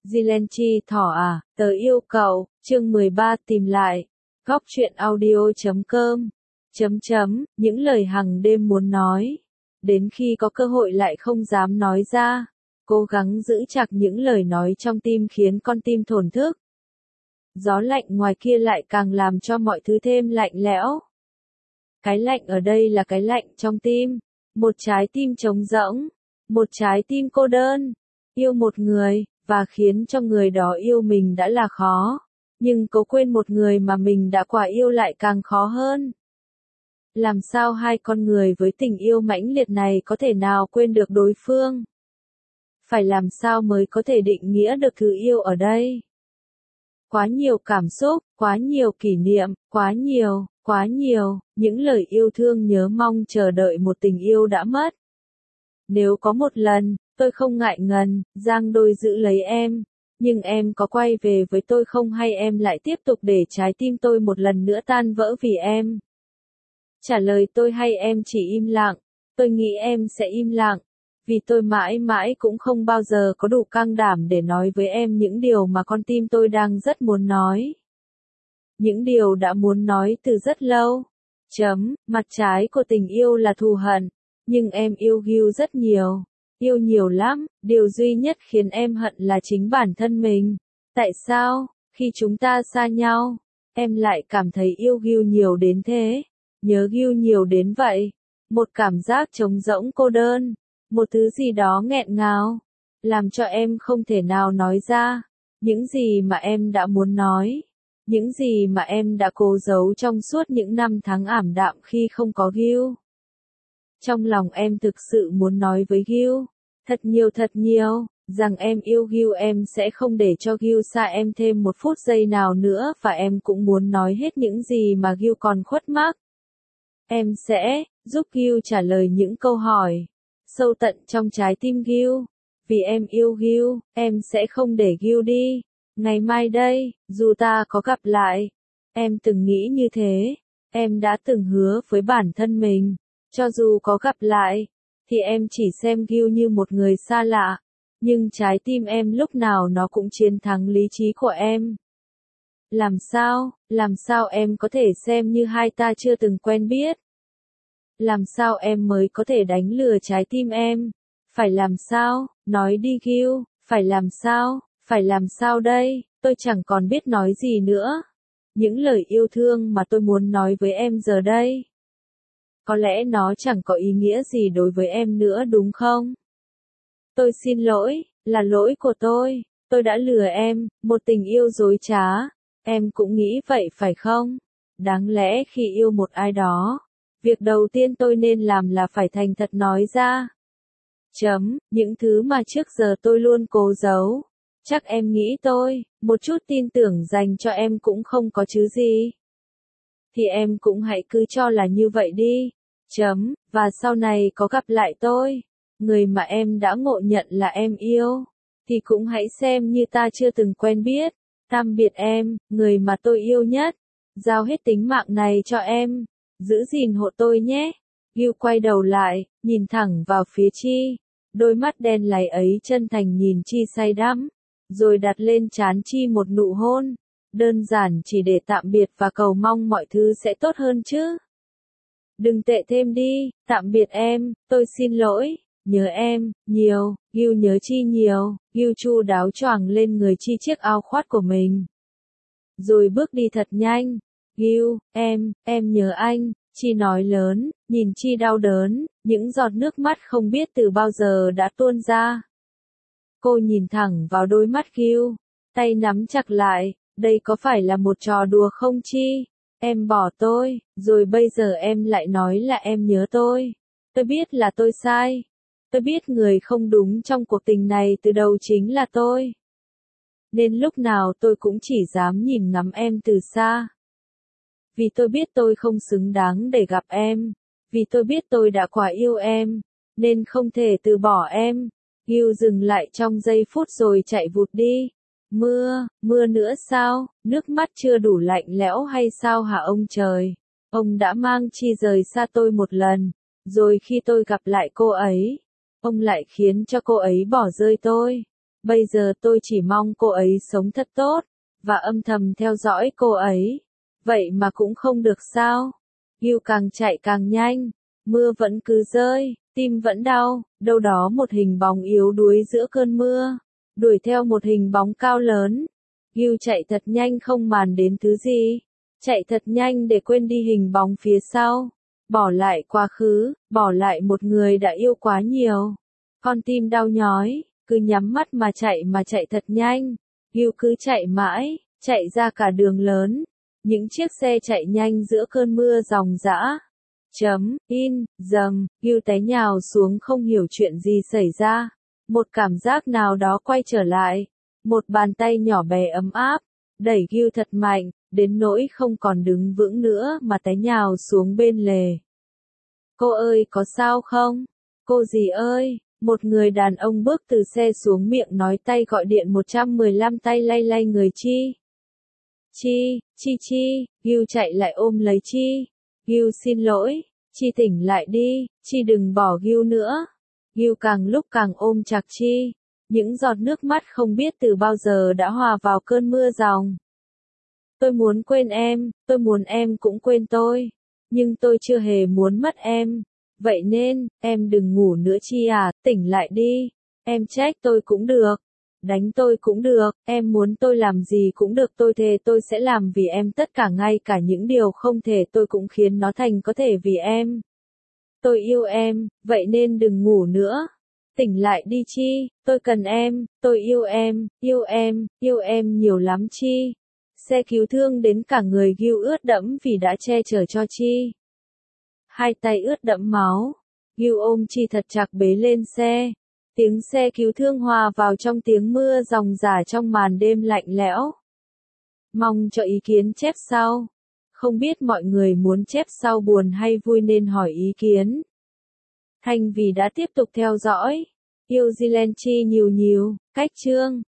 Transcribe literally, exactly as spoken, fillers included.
Zilenchi thỏ à, tớ yêu cậu, chương mười ba tìm lại. Góc truyện audio chấm com. Chấm chấm, những lời hằng đêm muốn nói. Đến khi có cơ hội lại không dám nói ra. Cố gắng giữ chặt những lời nói trong tim khiến con tim thổn thức. Gió lạnh ngoài kia lại càng làm cho mọi thứ thêm lạnh lẽo. Cái lạnh ở đây là cái lạnh trong tim. Một trái tim trống rỗng. Một trái tim cô đơn. Yêu một người, và khiến cho người đó yêu mình đã là khó. Nhưng cố quên một người mà mình đã quả yêu lại càng khó hơn. Làm sao hai con người với tình yêu mãnh liệt này có thể nào quên được đối phương? Phải làm sao mới có thể định nghĩa được thứ yêu ở đây? Quá nhiều cảm xúc, quá nhiều kỷ niệm, quá nhiều, quá nhiều, những lời yêu thương nhớ mong chờ đợi một tình yêu đã mất. Nếu có một lần, tôi không ngại ngần, giang đôi giữ lấy em, nhưng em có quay về với tôi không hay em lại tiếp tục để trái tim tôi một lần nữa tan vỡ vì em? Trả lời tôi hay em chỉ im lặng, tôi nghĩ em sẽ im lặng, vì tôi mãi mãi cũng không bao giờ có đủ can đảm để nói với em những điều mà con tim tôi đang rất muốn nói. Những điều đã muốn nói từ rất lâu. Chấm, mặt trái của tình yêu là thù hận, nhưng em yêu Gil rất nhiều. Yêu nhiều lắm, điều duy nhất khiến em hận là chính bản thân mình. Tại sao, khi chúng ta xa nhau, em lại cảm thấy yêu Gil nhiều đến thế? Nhớ Gil nhiều đến vậy? Một cảm giác trống rỗng cô đơn, một thứ gì đó nghẹn ngào, làm cho em không thể nào nói ra. Những gì mà em đã muốn nói, những gì mà em đã cố giấu trong suốt những năm tháng ảm đạm khi không có Gil. Trong lòng em thực sự muốn nói với Gil, thật nhiều thật nhiều, rằng em yêu Gil, em sẽ không để cho Gil xa em thêm một phút giây nào nữa, và em cũng muốn nói hết những gì mà Gil còn khuất mắc. Em sẽ giúp Gil trả lời những câu hỏi sâu tận trong trái tim Gil. Vì em yêu Gil, em sẽ không để Gil đi. Ngày mai đây, dù ta có gặp lại, em từng nghĩ như thế, em đã từng hứa với bản thân mình, cho dù có gặp lại, thì em chỉ xem Gil như một người xa lạ, nhưng trái tim em lúc nào nó cũng chiến thắng lý trí của em. Làm sao, làm sao em có thể xem như hai ta chưa từng quen biết? Làm sao em mới có thể đánh lừa trái tim em? Phải làm sao? Nói đi Gil, phải làm sao? Phải làm sao đây? Tôi chẳng còn biết nói gì nữa. Những lời yêu thương mà tôi muốn nói với em giờ đây, có lẽ nó chẳng có ý nghĩa gì đối với em nữa đúng không? Tôi xin lỗi, là lỗi của tôi. Tôi đã lừa em, một tình yêu dối trá. Em cũng nghĩ vậy phải không? Đáng lẽ khi yêu một ai đó, việc đầu tiên tôi nên làm là phải thành thật nói ra. Chấm, những thứ mà trước giờ tôi luôn cố giấu. Chắc em nghĩ tôi, một chút tin tưởng dành cho em cũng không có chứ gì. Thì em cũng hãy cứ cho là như vậy đi. Chấm, và sau này có gặp lại tôi, người mà em đã ngộ nhận là em yêu, thì cũng hãy xem như ta chưa từng quen biết. Tạm biệt em, người mà tôi yêu nhất. Giao hết tính mạng này cho em. Giữ gìn hộ tôi nhé. Gil quay đầu lại, nhìn thẳng vào phía Chi. Đôi mắt đen láy ấy chân thành nhìn Chi say đắm, rồi đặt lên trán Chi một nụ hôn. Đơn giản chỉ để tạm biệt và cầu mong mọi thứ sẽ tốt hơn chứ. Đừng tệ thêm đi, tạm biệt em, tôi xin lỗi, nhớ em, nhiều, Gil nhớ Chi nhiều. Gil chu đáo choàng lên người Chi chiếc áo khoác của mình, rồi bước đi thật nhanh. Gil, em, em nhớ anh, Chi nói lớn, nhìn Chi đau đớn, những giọt nước mắt không biết từ bao giờ đã tuôn ra. Cô nhìn thẳng vào đôi mắt Gil, tay nắm chặt lại, đây có phải là một trò đùa không Chi? Em bỏ tôi, rồi bây giờ em lại nói là em nhớ tôi. Tôi biết là tôi sai. Tôi biết người không đúng trong cuộc tình này từ đầu chính là tôi. Nên lúc nào tôi cũng chỉ dám nhìn ngắm em từ xa. Vì tôi biết tôi không xứng đáng để gặp em. Vì tôi biết tôi đã quá yêu em, nên không thể từ bỏ em. Gil dừng lại trong giây phút rồi chạy vụt đi. Mưa, mưa nữa sao? Nước mắt chưa đủ lạnh lẽo hay sao hả ông trời? Ông đã mang Chi rời xa tôi một lần, rồi khi tôi gặp lại cô ấy, ông lại khiến cho cô ấy bỏ rơi tôi. Bây giờ tôi chỉ mong cô ấy sống thật tốt, và âm thầm theo dõi cô ấy. Vậy mà cũng không được sao? Gil càng chạy càng nhanh, mưa vẫn cứ rơi, tim vẫn đau, đâu đó một hình bóng yếu đuối giữa cơn mưa, đuổi theo một hình bóng cao lớn. Gil chạy thật nhanh không màng đến thứ gì, chạy thật nhanh để quên đi hình bóng phía sau, bỏ lại quá khứ, bỏ lại một người đã yêu quá nhiều. Con tim đau nhói, cứ nhắm mắt mà chạy mà chạy thật nhanh. Gil cứ chạy mãi, chạy ra cả đường lớn. Những chiếc xe chạy nhanh giữa cơn mưa ròng rã. Chấm, in, dầm, Gil té nhào xuống không hiểu chuyện gì xảy ra. Một cảm giác nào đó quay trở lại. Một bàn tay nhỏ bé ấm áp, đẩy Gil thật mạnh, đến nỗi không còn đứng vững nữa mà té nhào xuống bên lề. Cô ơi có sao không? Cô gì ơi? Một người đàn ông bước từ xe xuống miệng nói tay gọi điện một trăm mười lăm tay lay lay người Chi. Chi, Chi Chi, Gil chạy lại ôm lấy Chi. Gil xin lỗi, Chi tỉnh lại đi, Chi đừng bỏ Gil nữa. Gil càng lúc càng ôm chặt Chi. Những giọt nước mắt không biết từ bao giờ đã hòa vào cơn mưa ròng. Tôi muốn quên em, tôi muốn em cũng quên tôi. Nhưng tôi chưa hề muốn mất em. Vậy nên, em đừng ngủ nữa Chi à, tỉnh lại đi. Em trách tôi cũng được. Đánh tôi cũng được, em muốn tôi làm gì cũng được, tôi thề tôi sẽ làm vì em tất cả, ngay cả những điều không thể tôi cũng khiến nó thành có thể vì em. Tôi yêu em, vậy nên đừng ngủ nữa. Tỉnh lại đi Chi, tôi cần em, tôi yêu em, yêu em, yêu em nhiều lắm Chi. Xe cứu thương đến cả người Gil ướt đẫm vì đã che chở cho Chi. Hai tay ướt đẫm máu, Gil ôm Chi thật chặt bế lên xe. Tiếng xe cứu thương hòa vào trong tiếng mưa ròng rả trong màn đêm lạnh lẽo. Mong cho ý kiến chép sau. Không biết mọi người muốn chép sau buồn hay vui nên hỏi ý kiến. Thành vì đã tiếp tục theo dõi. Yêu Zealand Chi nhiều nhiều, cách chương.